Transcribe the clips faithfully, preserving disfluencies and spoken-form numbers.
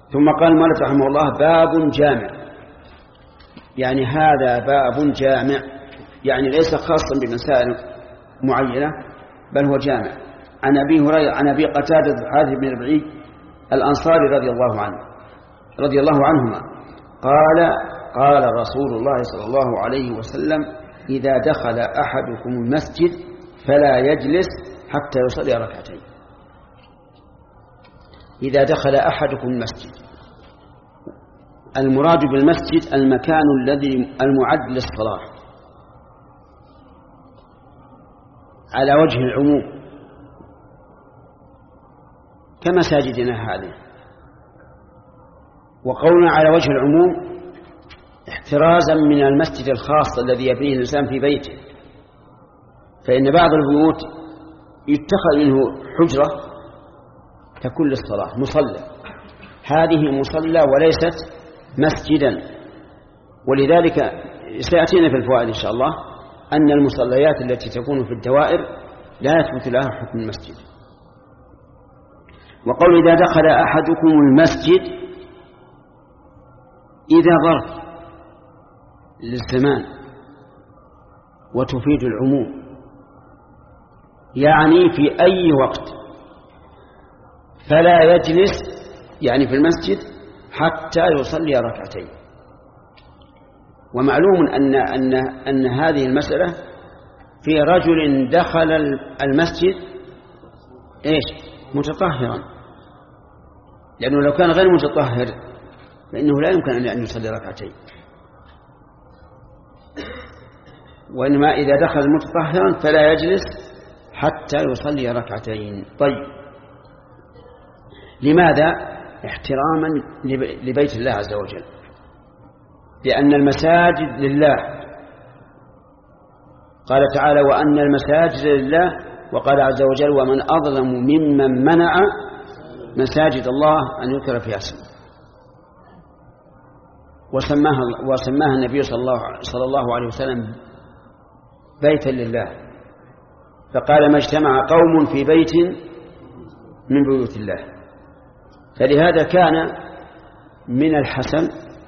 ثم قال المؤلف رحمه الله باب جامع، يعني هذا باب جامع، يعني ليس خاصا بمسائل معينة بل هو جامع. عن أبي هريرة عن أبي قتادة الحارث بن ربعي الأنصاري رضي الله عنه رضي الله عنهما قال قال رسول الله صلى الله عليه وسلم إذا دخل أحدكم المسجد فلا يجلس حتى يصلي ركعتين. إذا دخل أحدكم المسجد، المراد بالمسجد المكان الذي المعد للصلاة على وجه العموم كمساجدنا هذه. وقولنا على وجه العموم احترازا من المسجد الخاص الذي يبنيه الإنسان في بيته، فإن بعض البيوت يتخذ منه حجرة تكون للصلاة مصلى، هذه مصلى وليست مسجدا. ولذلك سيأتينا في الفوائد إن شاء الله أن المصليات التي تكون في الدوائر لا يثبت لها حكم المسجد. وقول إذا دخل أحدكم المسجد إذا ظرف للزمان وتفيد العموم، يعني في أي وقت فلا يجلس يعني في المسجد حتى يصلي ركعتين. ومعلوم أن, أن, أن هذه المسألة في رجل دخل المسجد إيش متطهرا، لأنه لو كان غير متطهر فإنه لا يمكن أن يصلي ركعتين، وإنما إذا دخل متطهرا فلا يجلس حتى يصلي ركعتين. طيب، لماذا؟ احتراما لبيت الله عز وجل، لأن المساجد لله، قال تعالى وأن المساجد لله، وقال عز وجل ومن أظلم ممن منع مساجد الله أن يذكر فيها اسمه. وسماها, وسماها النبي صلى الله, صلى الله عليه وسلم بيتا لله، فقال ما اجتمع قوم في بيت من بيوت الله. فلهذا كان من الحسن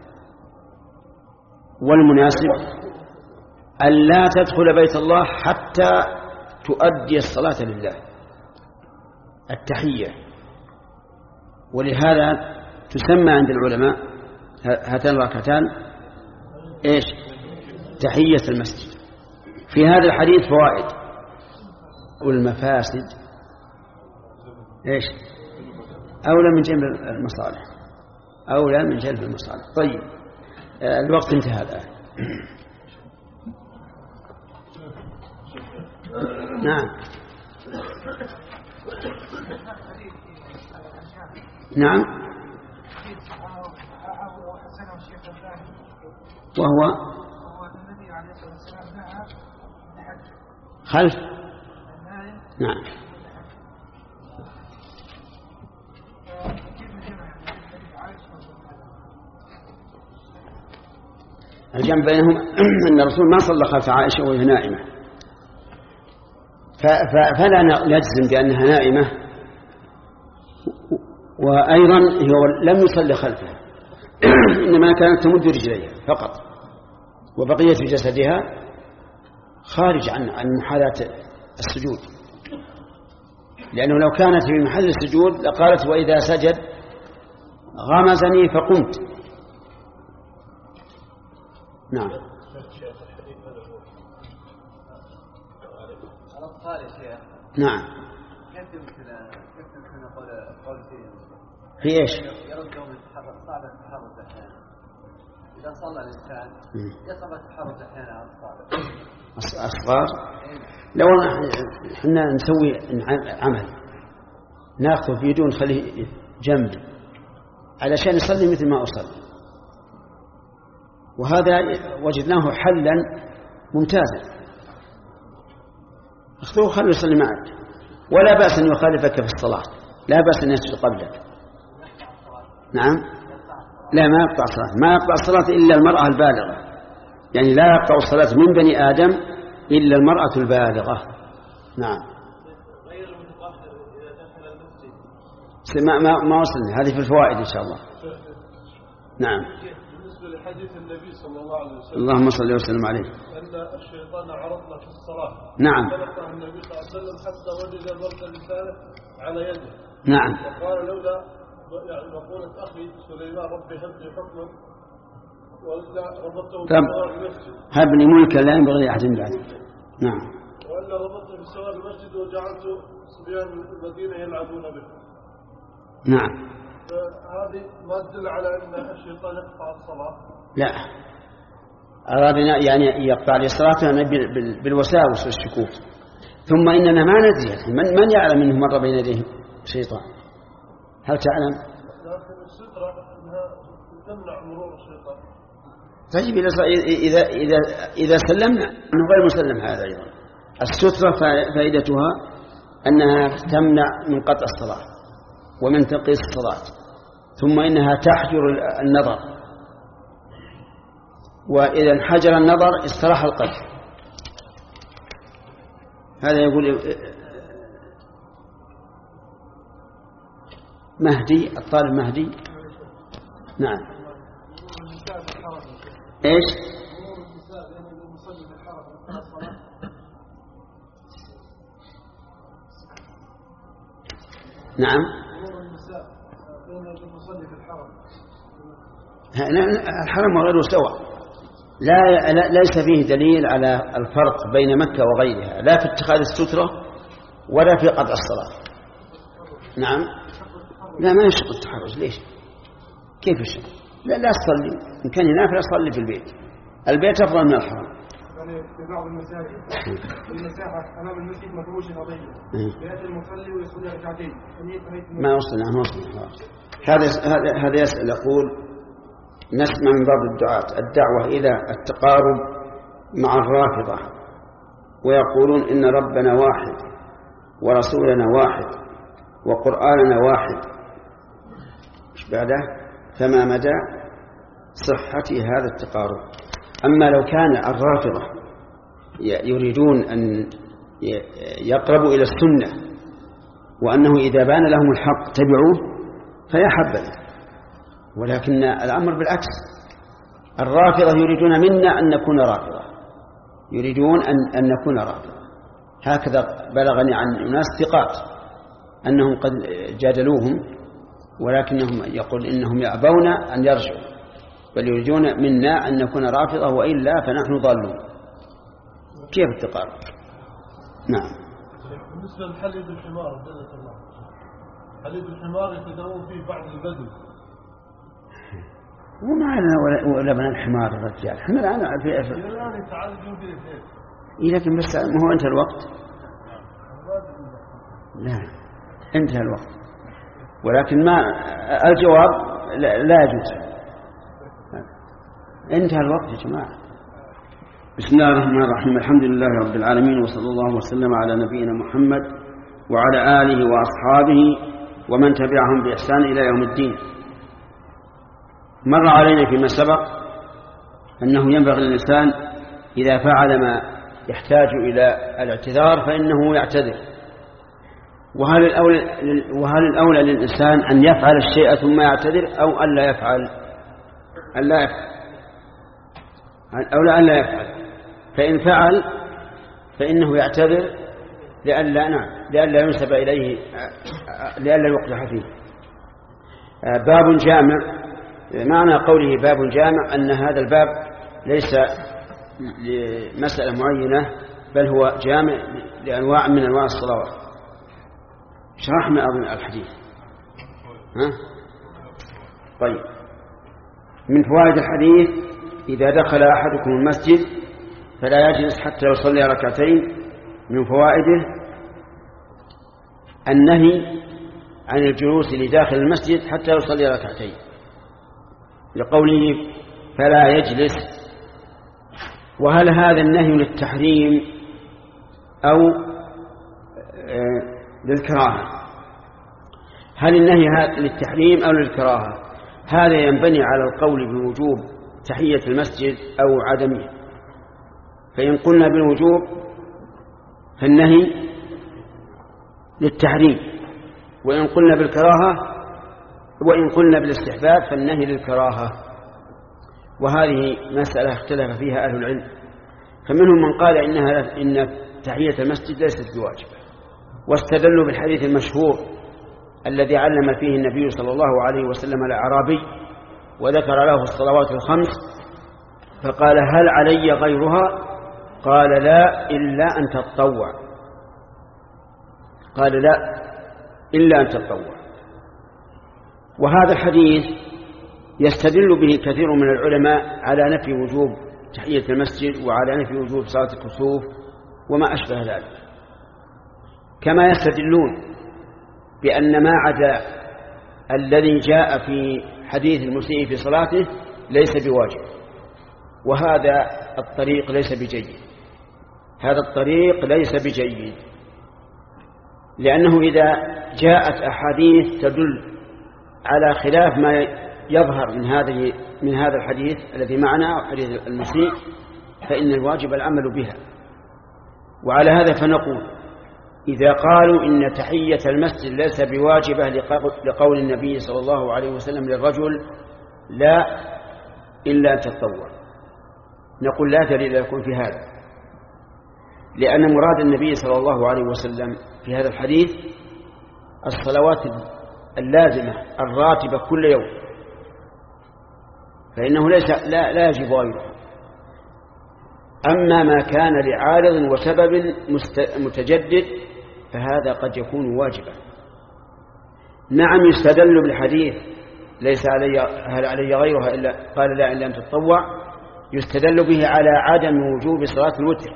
والمناسب أن لا تدخل بيت الله حتى تؤدي الصلاة لله التحية. ولهذا تسمى عند العلماء هاتان الركعتان إيش؟ تحية المسجد. في هذا الحديث فوائد والمفاسد إيش؟ أولى من جلب المصالح، أولى من جلب المصالح. طيب، الوقت انتهى الآن. نعم نعم وهو خلف. نعم الجمع بينهم أن الرسول ما صلى خلف عائشة وهي نائمة، فلا نجزم بأنها نائمة، وأيضا هو لم يصلي خلفها إنما كانت تمد رجليها فقط، وبقية جسدها خارج عن عن محاذاة السجود، لأنه لو كانت في محل السجود لقالت وإذا سجد غمزني فقمت. نعم نعم في ايش؟ يرجو من التحرك، صعب التحرك احيانا اذا صلى الانسان يصعب التحرك احيانا على الصغار. الصغار لو احنا نسوي عمل ناخذه في يدون نخليه جنبي علشان يصلي مثل ما اصلي، وهذا وجدناه حلا ممتازا. اخذوه خلوا يصلي معك، ولا بأس أن يخالفك في الصلاة، لا بأس أن يسجد قبلك. نعم لا ما يقطع الصلاة، ما يقطع الصلاة إلا المرأة البالغة، يعني لا يقطع الصلاة من بني آدم إلا المرأة البالغة. نعم ما ما ما وصلنا، هذه في الفوائد إن شاء الله. نعم. بالنسبة لحديث النبي صلى الله عليه وسلم اللهم صل وسلم عليه أن الشيطان عرضنا في الصلاة. نعم. فلقى النبي صلى الله عليه وسلم حتى وجد برد لسانه على يده. نعم. وقال لولا يعني مقولة أخي سليمان ربي هب لي حكما وإلا ربطته بسوار المسجد. هبني ملكا لا ينبغي لأحد بعد. نعم. وإلا ربطته بسوار المسجد وجعلت صبيان المدينة يلعبون به. نعم. فهذه ما تدل على أن الشيطان يقطع الصلاة. لا، أرادنا يعني يقطع الصلاة بالوساوس والشكوك. ثم إننا ما ندري من من يعلم أنه مر بين يديه شيطان. هل تعلم؟ لكن السترة أنها تمنع مرور الشيطان. طيب إذا إذا إذا سلمنا أنه غير مسلم هذا أيضا. السترة فائدتها أنها تمنع من قطع الصلاة ومن تنقيص الصلاة، ثم إنها تحجر النظر، وإذا انحجر النظر استراح القلب. هذا يقول مهدي الطالب مهدي. نعم. ايش؟ نعم. الحرم وغيره سواء، لا ليس فيه دليل على الفرق بين مكة وغيرها، لا في اتخاذ السترة ولا في قطع الصلاة. نعم. لا ما يشق التحرج. ليش؟ كيف يشق؟ لا لا تصلي، إن كان ينافل أصلي في البيت. البيت أفضل من الحرم. يعني في بعض المساجد المساحة أمام المسجد مفروشة قضية، يأتي المصلي ويصلي ركعتين. ما وصلنا ما وصلنا. هذا هذا يسأل يقول نسمع من بعض الدعاة الدعوة إلى التقارب مع الرافضة، ويقولون إن ربنا واحد ورسولنا واحد وقرآننا واحد، إيش بعده؟ فما مدى صحة هذا التقارب؟ أما لو كان الرافضة يريدون أن يقربوا إلى السنة وأنه إذا بان لهم الحق تبعوه فيا حبذا، ولكن الأمر بالعكس. الرافضة يريدون منا أن نكون رافضة، يريدون أن, أن نكون رافضة. هكذا بلغني عن أناس ثقات أنهم قد جادلوهم، ولكنهم يقول إنهم يأبون أن يرجعوا، بل يريدون منا أن نكون رافضة، وإلا فنحن ضالون. كيف التقارب؟ نعم. بالنسبة لحليب الحمار جزاك الله، حليب الحمار يتداوون فيه بعض البدو. وما لنا ولا من الحمار الرجال، احنا الآن في أفر الآن يتعالجون فيه الخير. إيه لكن بس ما هو انتهى الوقت. لا انتهى الوقت، ولكن ما الجواب لا, لا يجوز. انتهى الوقت يا جماعة. بسم الله الرحمن الرحيم، الحمد لله رب العالمين، وصلى الله وسلم على نبينا محمد وعلى آله وأصحابه ومن تبعهم بإحسان إلى يوم الدين. مر علينا فيما سبق أنه ينبغي للإنسان إذا فعل ما يحتاج إلى الاعتذار فإنه يعتذر. وهل الأولى, وهل الأولى للإنسان أن يفعل الشيء ثم يعتذر أو أن لا يفعل؟ أن لا يفعل. الأولى أن لا يفعل. فإن فعل فإنه يعتذر لئلا نعم لئلا ينسب إليه، لئلا يقدح فيه. باب جامع. معنى قوله باب جامع أن هذا الباب ليس لمسألة معينة، بل هو جامع لأنواع من أنواع الصلوات. شرحنا أظن الحديث. ها؟ طيب، من فوائد الحديث: إذا دخل أحدكم المسجد فلا يجلس حتى يصلي ركعتين. من فوائده النهي عن الجلوس لداخل المسجد حتى يصلي ركعتين، لقوله فلا يجلس. وهل هذا النهي للتحريم أو للكراهة؟ هل النهي للتحريم أو للكراهة؟ هذا ينبني على القول بوجوب تحية المسجد أو عدمه. فإن قلنا بالوجوب فالنهي للتحريم، وإن قلنا بالكراهة وإن قلنا بالاستحباب فالنهي للكراهة. وهذه مسألة اختلف فيها أهل العلم، فمنهم من قال إنها إن تحية المسجد ليست بواجبة، واستدلوا بالحديث المشهور الذي علم فيه النبي صلى الله عليه وسلم الأعرابي وذكر له الصلوات الخمس فقال هل علي غيرها؟ قال لا إلا أن تتطوع. قال لا إلا أن تتطوع. وهذا الحديث يستدل به كثير من العلماء على نفي وجوب تحية المسجد وعلى نفي وجوب صلاة الكسوف وما أشبه ذلك، كما يستدلون بأن ما عدا الذي جاء في حديث المسيء في صلاته ليس بواجب، وهذا الطريق ليس بجيد. هذا الطريق ليس بجيد لأنه إذا جاءت أحاديث تدل على خلاف ما يظهر من هذه من هذا الحديث الذي معنا حديث المسيء فإن الواجب العمل بها. وعلى هذا فنقول إذا قالوا إن تحية المسجد ليس بواجبة لقول النبي صلى الله عليه وسلم للرجل لا إلا أن تتطوع، نقول لا دليل يكون في هذا، لأن مراد النبي صلى الله عليه وسلم في هذا الحديث الصلوات اللازمة الراتبة كل يوم، فإنه ليس لا, لا يجب غيره. أما ما كان لعارض وسبب متجدد فهذا قد يكون واجبا. نعم يستدل بالحديث ليس علي هل علي غيرها إلا قال لا إلا أن تتطوع، يستدل به على عدم وجوب صلاة الوتر،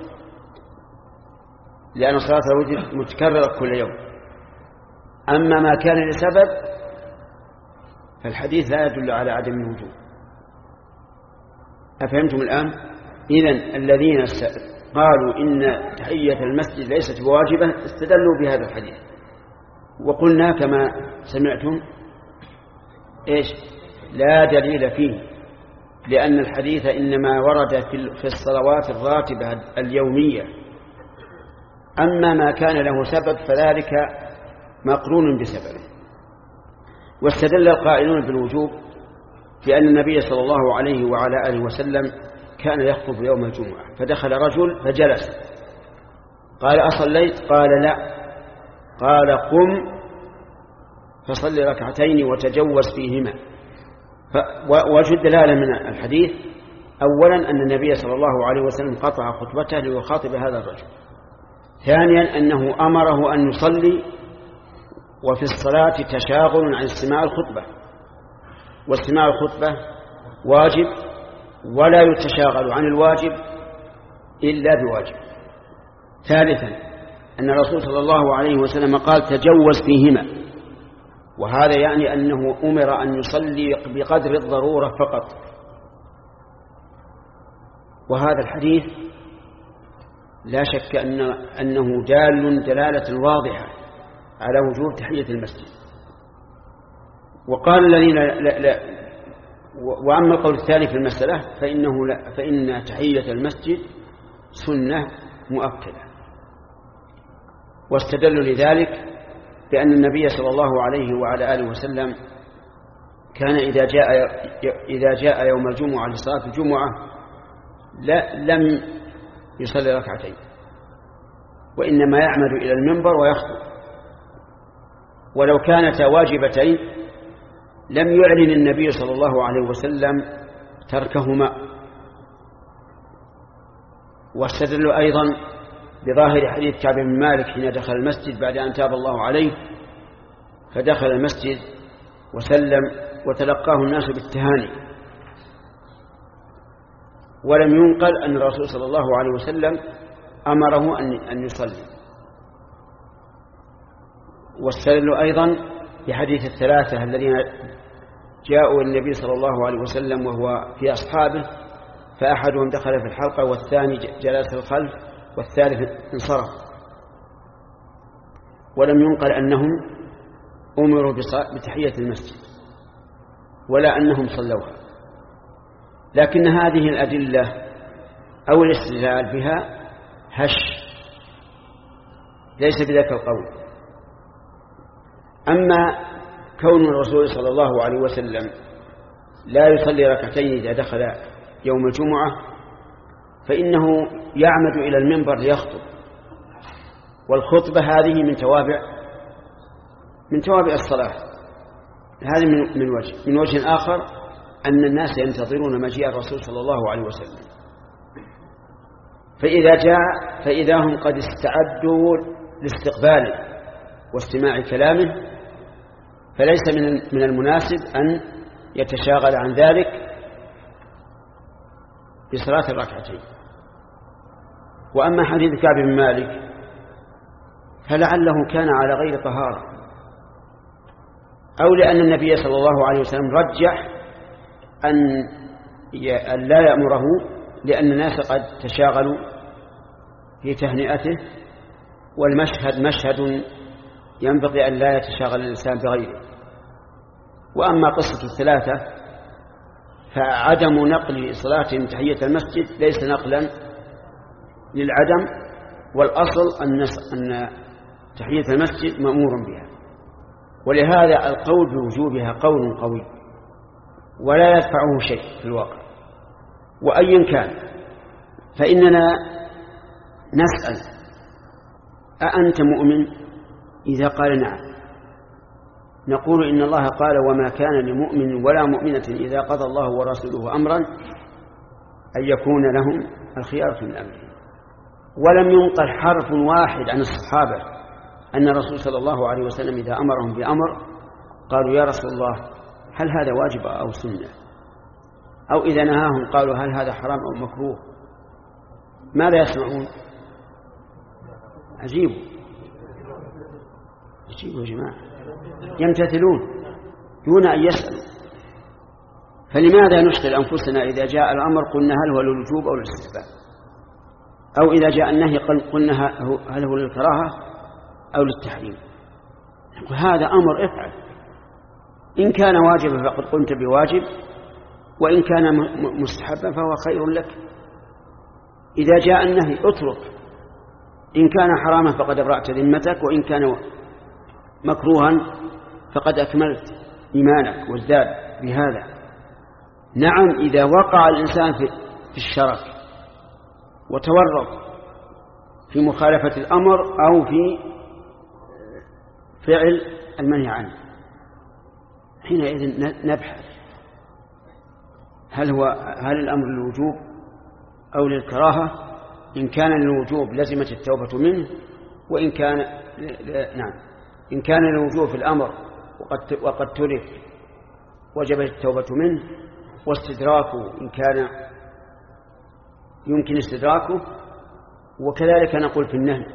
لأن صلاة الوتر متكررة كل يوم. أما ما كان لسبب فالحديث لا يدل على عدم الوجوب. أفهمتم الآن؟ إذن الذين قالوا إن تحية المسجد ليست بواجبة استدلوا بهذا الحديث، وقلنا كما سمعتم إيش؟ لا دليل فيه، لأن الحديث إنما ورد في الصلوات الراتبة اليومية. أما ما كان له سبب فذلك مقرون بسببه. واستدل القائلون بالوجوب لأن النبي صلى الله عليه وعلى آله وسلم كان يخطب يوم الجمعة فدخل رجل فجلس قال أصليت؟ قال لا. قال قم فصل ركعتين وتجوز فيهما. وجد دلالة من الحديث أولا أن النبي صلى الله عليه وسلم قطع خطبته ليخاطب هذا الرجل. ثانيا أنه أمره أن يصلي وفي الصلاة تشاغل عن استماع الخطبة، واستماع الخطبة واجب ولا يتشاغل عن الواجب إلا بواجب. ثالثا أن الرسول صلى الله عليه وسلم قال تجوز فيهما، وهذا يعني أنه أمر أن يصلي بقدر الضرورة فقط. وهذا الحديث لا شك أن أنه دال دلالة واضحة على وجوب تحية المسجد. وقال الذين لا لا وأما القول الثاني في المسألة فإنه لا فإن تحية المسجد سنة مؤكدة. واستدلوا لذلك بأن النبي صلى الله عليه وعلى آله وسلم كان إذا جاء إذا جاء يوم الجمعة لصلاة الجمعة لا لم يصلي ركعتين، وإنما يعمد إلى المنبر ويخطب. ولو كانتا واجبتين لم يعلن النبي صلى الله عليه وسلم تركهما. واستدلوا أيضا بظاهر حديث كعب بن مالك حين دخل المسجد بعد أن تاب الله عليه، فدخل المسجد وسلم وتلقاه الناس بالتهاني، ولم ينقل أن الرسول صلى الله عليه وسلم أمره أن يصلي. واستدلوا أيضا بحديث الثلاثة الذين جاءوا النبي صلى الله عليه وسلم وهو في أصحابه، فأحدهم دخل في الحلقة والثاني جلس الخلف والثالث انصرف، ولم ينقل أنهم أمروا بتحية المسجد ولا أنهم صلوها. لكن هذه الأدلة أو الاستدلال بها هش، ليس بذاك القول. أما كون الرسول صلى الله عليه وسلم لا يصلي ركعتين إذا دخل يوم الجمعة فإنه يعمد إلى المنبر ليخطب، والخطبة هذه من توابع من توابع الصلاة. هذا من من وجه من وجه آخر أن الناس ينتظرون مجيء الرسول صلى الله عليه وسلم، فإذا جاء فإذا هم قد استعدوا لاستقباله واستماع كلامه، فليس من المناسب أن يتشاغل عن ذلك بصلاة الركعتين. وأما حديث كعب بن مالك فلعله كان على غير طهارة، أو لأن النبي صلى الله عليه وسلم رجح أن لا يأمره، لأن الناس قد تشاغلوا في تهنئته، والمشهد مشهد ينبغي أن لا يتشاغل الإنسان بغيره. وأما قصة الثلاثة فعدم نقل صلاتهم تحية المسجد ليس نقلا للعدم، والأصل أن تحية المسجد مأمور بها، ولهذا القول بوجوبها قول قوي ولا يدفعه شيء في الواقع. وأيا كان فإننا نسأل: أأنت مؤمن؟ إذا قال نعم نقول إن الله قال: وما كان لمؤمن ولا مؤمنة إذا قضى الله ورسوله أمرا أن يكون لهم الخيار من أمرهم. ولم ينقل حرف واحد عن الصحابة أن الرسول صلى الله عليه وسلم إذا أمرهم بأمر قالوا: يا رسول الله هل هذا واجب أو سنة؟ أو إذا نهاهم قالوا: هل هذا حرام أو مكروه؟ ماذا يسمعون؟ عجيب عجيب يا جماعة، يمتثلون دون أن يسألوا. فلماذا نشغل أنفسنا إذا جاء الأمر قلنا هل هو للوجوب أو للاستحباب، أو إذا جاء النهي قلنا هل هو للكراهة أو للتحريم؟ هذا أمر افعل، إن كان واجبا فقد قمت بواجب، وإن كان مستحبا فهو خير لك. إذا جاء النهي اترك، إن كان حراما فقد أبرأت ذمتك، وإن كان مكروها فقد أكملت إيمانك وازداد بهذا. نعم إذا وقع الإنسان في الشرك وتورط في مخالفة الأمر أو في فعل المنهي عنه، حينئذ نبحث هل هو هل الأمر للوجوب أو للكراهة. إن كان للوجوب لزمت التوبة منه، وإن كان نعم إن كان للوجوب في الأمر وقد وقد ترك وجبت التوبة منه، واستدراكه إن كان يمكن استدراكه، وكذلك نقول في النهي.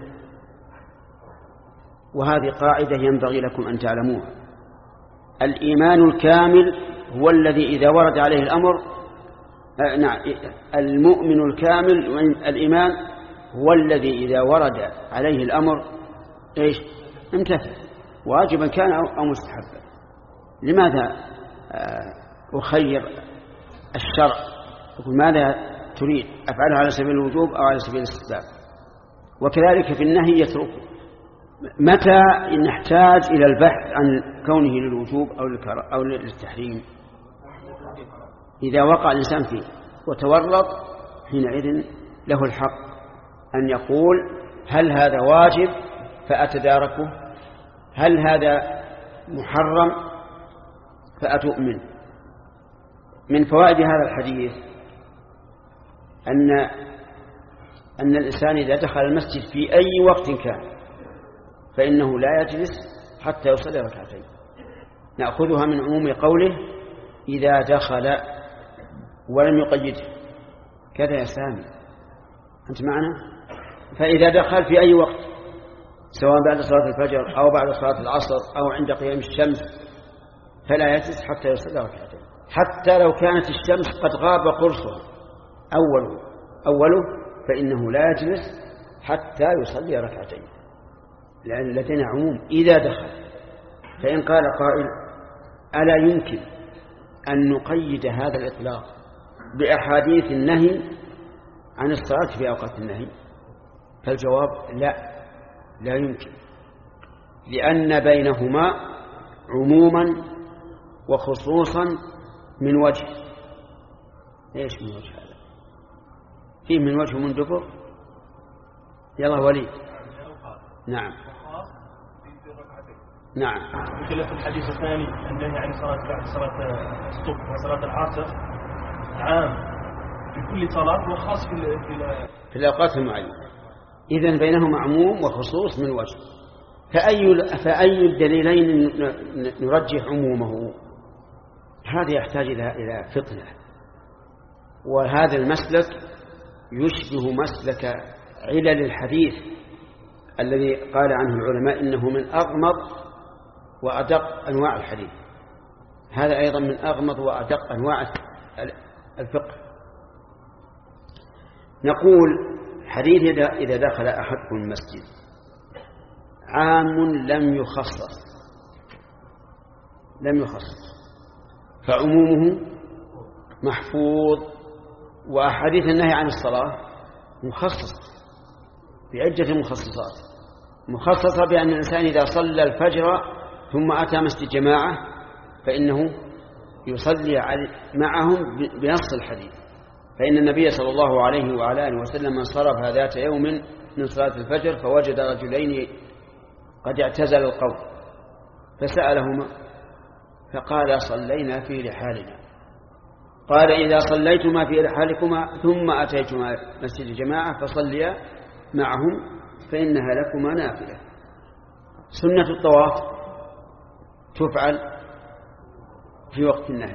وهذه قاعدة ينبغي لكم أن تعلموها: الإيمان الكامل هو الذي إذا ورد عليه الأمر آه نعم المؤمن الكامل الإيمان هو الذي إذا ورد عليه الأمر إيش امتثل، واجبا كان أو مستحبا. لماذا آه أخير الشرع؟ يقول ماذا تريد، أفعلها على سبيل الوجوب أو على سبيل الاستحباب؟ وكذلك في النهي يتركه. متى نحتاج إلى البحث عن كونه للوجوب أو للتحريم؟ إذا وقع الإنسان فيه وتورط، حينئذ له الحق أن يقول: هل هذا واجب فأتداركه؟ هل هذا محرم فأتؤمن؟ من فوائد هذا الحديث أن أن الإنسان إذا دخل المسجد في أي وقت كان فإنه لا يجلس حتى يصلي ركعتين. نأخذها من عموم قوله: إذا دخل، ولم يقيده. كذا يا سامي أنت معنا؟ فإذا دخل في أي وقت، سواء بعد صلاة الفجر أو بعد صلاة العصر أو عند قيام الشمس، فلا يجلس حتى يصلي ركعتين، حتى لو كانت الشمس قد غاب قرصها أوله أوله فإنه لا يجلس حتى يصلي ركعتين، لأن لدينا عموم إذا دخل. فإن قال قائل: ألا يمكن أن نقيد هذا الإطلاق بأحاديث النهي عن الصلاة في أوقات النهي؟ فالجواب: لا لا يمكن، لأن بينهما عموما وخصوصا من وجه. ايش من وجه هذا؟ فيه من وجه ومن دبر. يلا وليد. نعم نعم. مثل في الحديث الثاني النهي عن صلاة بعد صلاة الصبح وصلاة العصر عام في كل صلاة وخاص في في الأوقات المعينة. إذن بينهما عموم وخصوص من وجه. فأي فأي الدليلين نرجح عمومه؟ هذا يحتاج إلى إلى فطنة، وهذا المسلك يشبه مسلك علل الحديث الذي قال عنه العلماء إنه من أغمض وأدق أنواع الحديث. هذا أيضا من أغمض وأدق أنواع الفقه. نقول حديث إذا دخل أحدكم المسجد عام لم يخصص لم يخصص فعمومه محفوظ، وأحاديث النهي عن الصلاة مخصص بعدة مخصصات. مخصصة بأن الإنسان إذا صلى الفجر ثم أتى مسجد جماعة فإنه يصلي معهم بنص الحديث، فإن النبي صلى الله عليه وعلى آله وسلم انصرف ذات يوم من صلاة الفجر فوجد رجلين قد اعتزل القوم فسألهما فقال صلينا في رحالنا. قال إذا صليتما في رحالكما ثم أتيتما مسجد الجماعة فصليا معهم فإنها لكما نافلة. سنة الطواف تفعل في وقت النهي.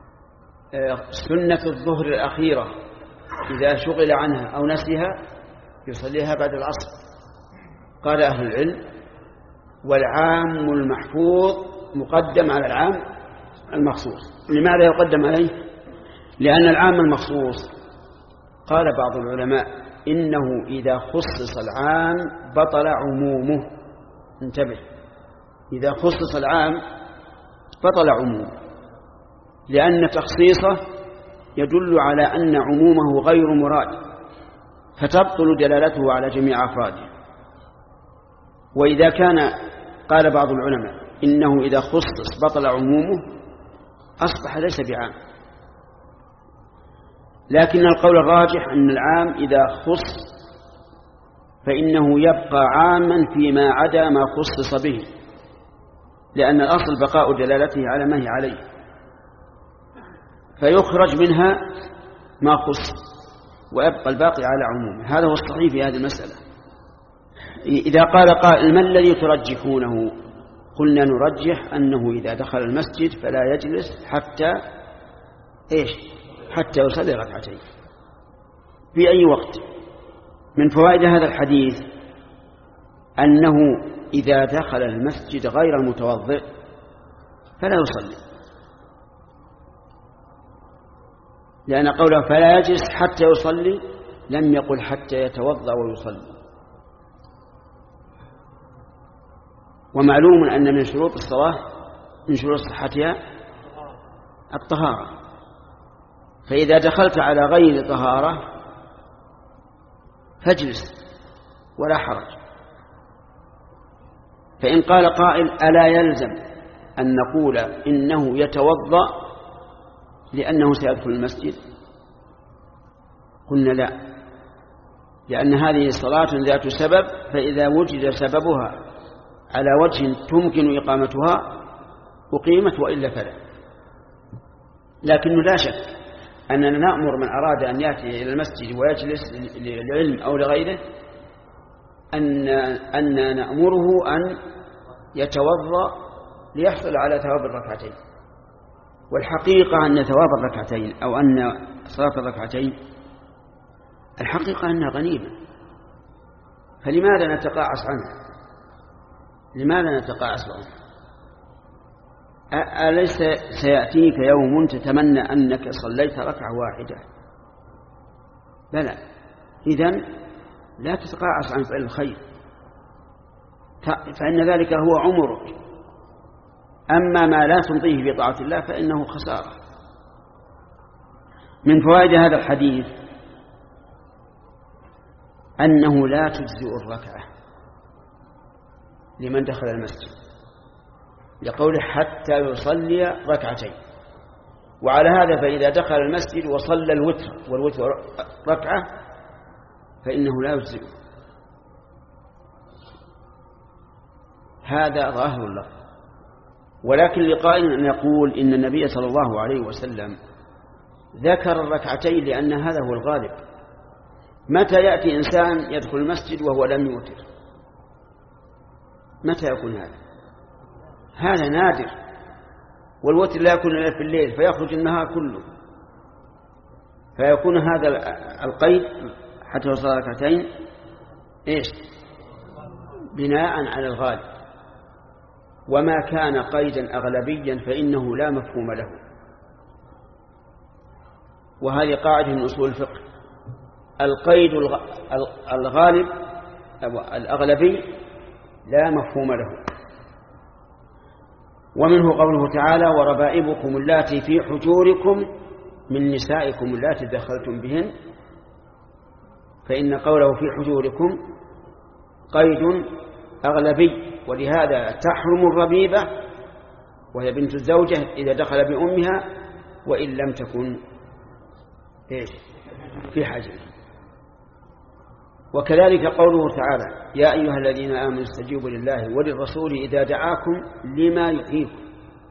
سنة الظهر الأخيرة إذا شغل عنها أو نسيها يصليها بعد العصر. قال أهل العلم والعام المحفوظ مقدم على العام المخصوص. لماذا يقدم عليه؟ لأن العام المخصوص قال بعض العلماء إنه إذا خصص العام بطل عمومه. انتبه، إذا خصص العام بطل عمومه، لأن تخصيصه يدل على أن عمومه غير مراد فتبطل دلالته على جميع أفراده. وإذا كان قال بعض العلماء إنه إذا خصص بطل عمومه أصبح ليس بعام. لكن القول الراجح أن العام إذا خص فإنه يبقى عاما فيما عدا ما خصص به، لأن الأصل بقاء دلالته على ما هي عليه، فيخرج منها ما خص ويبقى الباقي على عمومه. هذا هو الصحيح في هذه المسألة. إذا قال قائل ما الذي ترجحونه؟ قلنا نرجح أنه إذا دخل المسجد فلا يجلس حتى إيش؟ حتى يصلي ركعتين في أي وقت. من فوائد هذا الحديث أنه إذا دخل المسجد غير المتوضئ فلا يصلي، لأن قوله فلا يجلس حتى يصلي لم يقل حتى يتوضأ ويصلي. ومعلوم أن من شروط الصلاة من شروط صحتها الطهارة، فإذا دخلت على غير طهارة فاجلس ولا حرج. فإن قال قائل ألا يلزم أن نقول إنه يتوضأ لأنه سيدخل المسجد؟ قلنا لا، لأن هذه صلاة ذات سبب، فإذا وجد سببها على وجه تمكن إقامتها أقيمت وإلا فلا. لكن لا شك أننا نأمر من أراد أن يأتي إلى المسجد ويجلس للعلم أو لغيره أن أن نأمره أن يتوضأ ليحصل على ثواب الركعتين. والحقيقة أن ثواب الركعتين أو أن صلاة الركعتين الحقيقة أنها غنيمة، فلماذا نتقاعس عنها؟ لماذا نتقاعس عنها؟ أليس سيأتيك يوم تتمنى أنك صليت ركعة واحدة؟ بلى. إذن لا تتقاعس عن فعل الخير، فإن ذلك هو عمرك. أما ما لا تمضيه بطاعة الله فإنه خسارة. من فوائد هذا الحديث أنه لا تجزئ الركعة لمن دخل المسجد، لقوله حتى يصلي ركعتين. وعلى هذا فإذا دخل المسجد وصلى الوتر والوتر ركعة فإنه لا يجزئ. هذا ظاهر اللفظ. ولكن لقائل أن يقول إن النبي صلى الله عليه وسلم ذكر الركعتين لأن هذا هو الغالب. متى يأتي إنسان يدخل المسجد وهو لم يوتر؟ متى يكون هذا؟ هذا نادر، والوتر لا يكون إلا في الليل فيخرج النهار كله، فيكون هذا القيد حتى يصلي ركعتين إيش؟ بناء على الغالب. وما كان قيدا أغلبيا فإنه لا مفهوم له. وهذه قاعدة من أصول الفقه: القيد الغالب أو الأغلبي لا مفهوم له. ومنه قوله تعالى: وربائبكم اللاتي في حجوركم من نسائكم اللاتي دخلتم بهن. فإن قوله في حجوركم قيد أغلبي، ولهذا تحرم الربيبة وهي بنت الزوجة إذا دخل بأمها وإن لم تكن إيش في حجر. وكذلك قوله تعالى: يا أيها الذين آمنوا استجيبوا لله وللرسول إذا دعاكم لما يحييكم.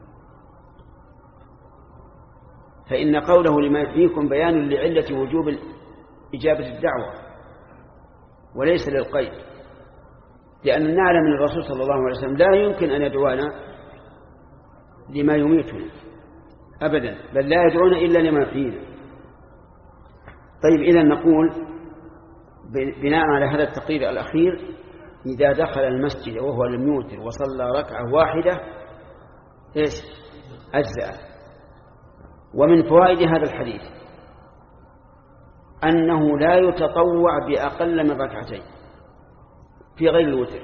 فإن قوله لما يحييكم بيان لعلة وجوب إجابة الدعوة وليس للقيد، لأن نعلم من الرسول صلى الله عليه وسلم لا يمكن أن يدعونا لما يميتنا أبدا، بل لا يدعونا إلا لما يحيينا. طيب، إذا نقول بناء على هذا التقرير الأخير: إذا دخل المسجد وهو لم يوتر وصلى ركعة واحدة إيش؟ أجزأ. ومن فوائد هذا الحديث أنه لا يتطوع بأقل من ركعتين في غير الوتر،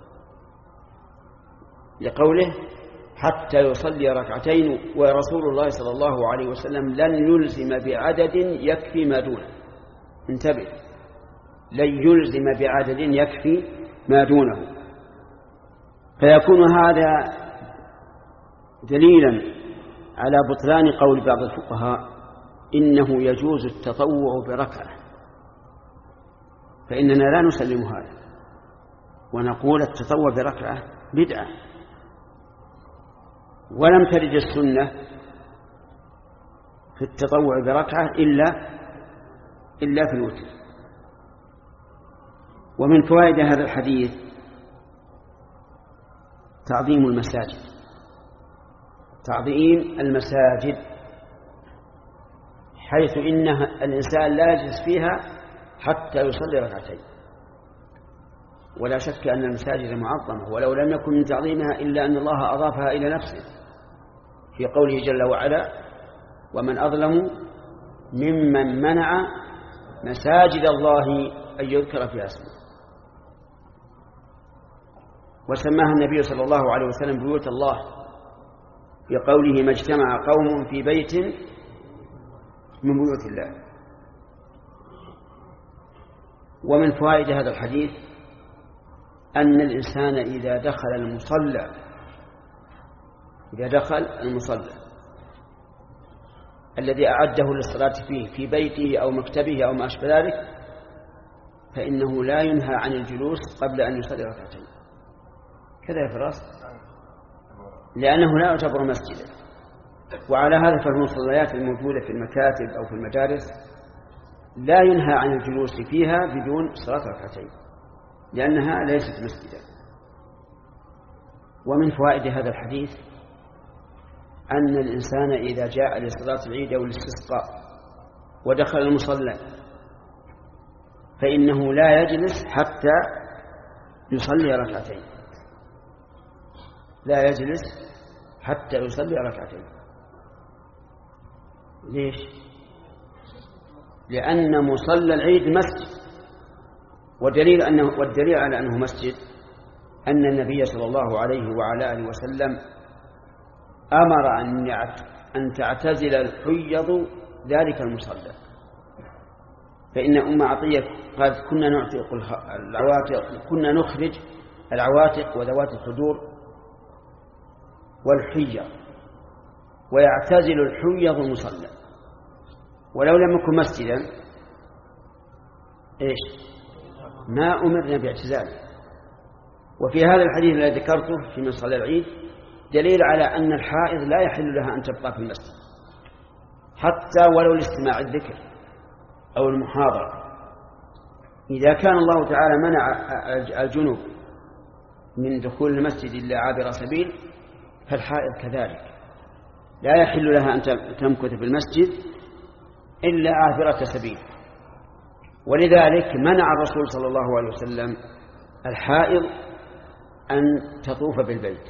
لقوله حتى يصلي ركعتين، ورسول الله صلى الله عليه وسلم لن يلزم بعدد يكفي ما دونه. انتبه، لن يلزم بعدد يكفي ما دونه. فيكون هذا دليلا على بطلان قول بعض الفقهاء إنه يجوز التطوع بركعة، فإننا لا نسلم هذا ونقول التطوع بركعة بدعة. ولم ترد السنة في التطوع بركعة إلا إلا في الوتر. ومن فوائد هذا الحديث تعظيم المساجد، تعظيم المساجد، حيث إنها الإنسان لا يجلس فيها حتى يصلي ركعتين. ولا شك أن المساجد معظمة، ولو لم يكن من تعظيمها إلا أن الله أضافها إلى نفسه في قوله جل وعلا: ومن أظلم ممن منع مساجد الله أن يذكر فيها اسمه. وسماها النبي صلى الله عليه وسلم بيوت الله في قوله: ما اجتمع قوم في بيت من بيوت الله. ومن فوائد هذا الحديث أن الإنسان إذا دخل المصلى إذا دخل المصلى الذي أعده للصلاة فيه في بيته أو مكتبه أو ما أشبه ذلك، فإنه لا ينهى عن الجلوس قبل أن يصلي ركعتين. كذا يا فراس، لأنه لا يعتبر مسجدا. وعلى هذا فالمصليات الموجودة في المكاتب أو في المدارس لا ينهى عن الجلوس فيها بدون صلاة ركعتين، لأنها ليست مسجدا. ومن فوائد هذا الحديث أن الإنسان إذا جاء لصلاة العيد أو الاستسقاء ودخل المصلى فإنه لا يجلس حتى يصلي ركعتين، لا يجلس حتى يصلي ركعتين. ليش؟ لأن مصلى العيد مسجد، والدليل أنه والدليل على أنه مسجد أن النبي صلى الله عليه وعلى آله وسلم أمر أن تعتزل الحيض ذلك المصلى. فإن أم عطية قالت: كنا نعتق العواتق كنا نخرج العواتق وذوات الخدور والحيض، ويعتزل الحيض المصلى، ولو لم يكن مسجدا إيش ما أمرنا باعتزاله. وفي هذا الحديث الذي ذكرته في مصلى العيد دليل على أن الحائض لا يحل لها أن تبقى في المسجد حتى ولو لاستماع الذكر أو المحاضرة. إذا كان الله تعالى منع الجنوب من دخول المسجد إلا عابر سبيل، فالحائض كذلك لا يحل لها أن تمكث في المسجد إلا عابرة سبيل. ولذلك منع الرسول صلى الله عليه وسلم الحائض أن تطوف بالبيت،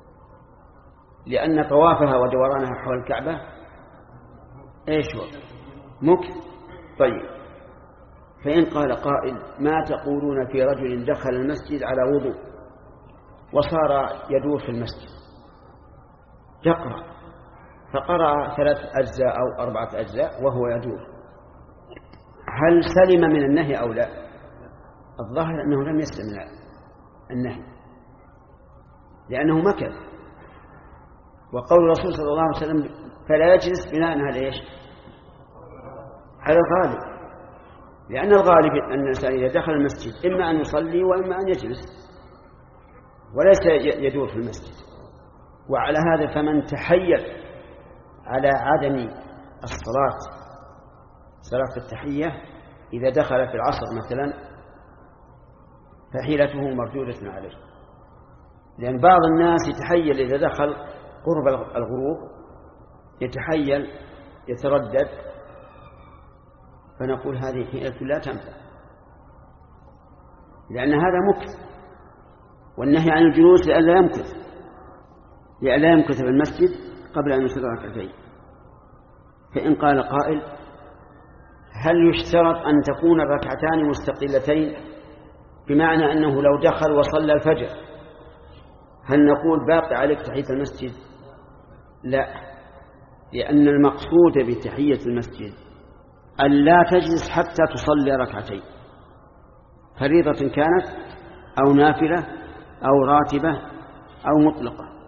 لأن طوافها ودورانها حول الكعبة إيش هو مكث. طيب، فإن قال قائل ما تقولون في رجل دخل المسجد على وضوء وصار يدور في المسجد يقرأ، فقرأ ثلاث أجزاء أو أربعة أجزاء وهو يدور، هل سلم من النهي أو لا؟ الظاهر أنه لم يسلم من النهي لأنه مكث. وقول الرسول صلى الله عليه وسلم فلا يجلس بناء على إيش؟ على الغالب، لأن الغالب أن الإنسان إذا دخل المسجد إما أن يصلي وإما أن يجلس وليس يدور في المسجد. وعلى هذا فمن تحيل على عدم الصلاة صلاة التحية إذا دخل في العصر مثلا فحيلته مردودة عليه، لأن بعض الناس يتحيل إذا دخل قرب الغروب يتحيل يتردد، فنقول هذه حيلة لا تنفع، لأن هذا مكث، والنهي عن الجلوس لئلا يمكث لئلا يمكث في المسجد قبل أن يصلي ركعتين. فإن قال قائل هل يشترط أن تكون الركعتان مستقلتين، بمعنى أنه لو دخل وصلى الفجر هل نقول باقي عليك تحية المسجد؟ لا، لأن المقصود بتحية المسجد أن لا تجلس حتى تصلي ركعتين، فريضة كانت أو نافلة أو راتبة أو مطلقة.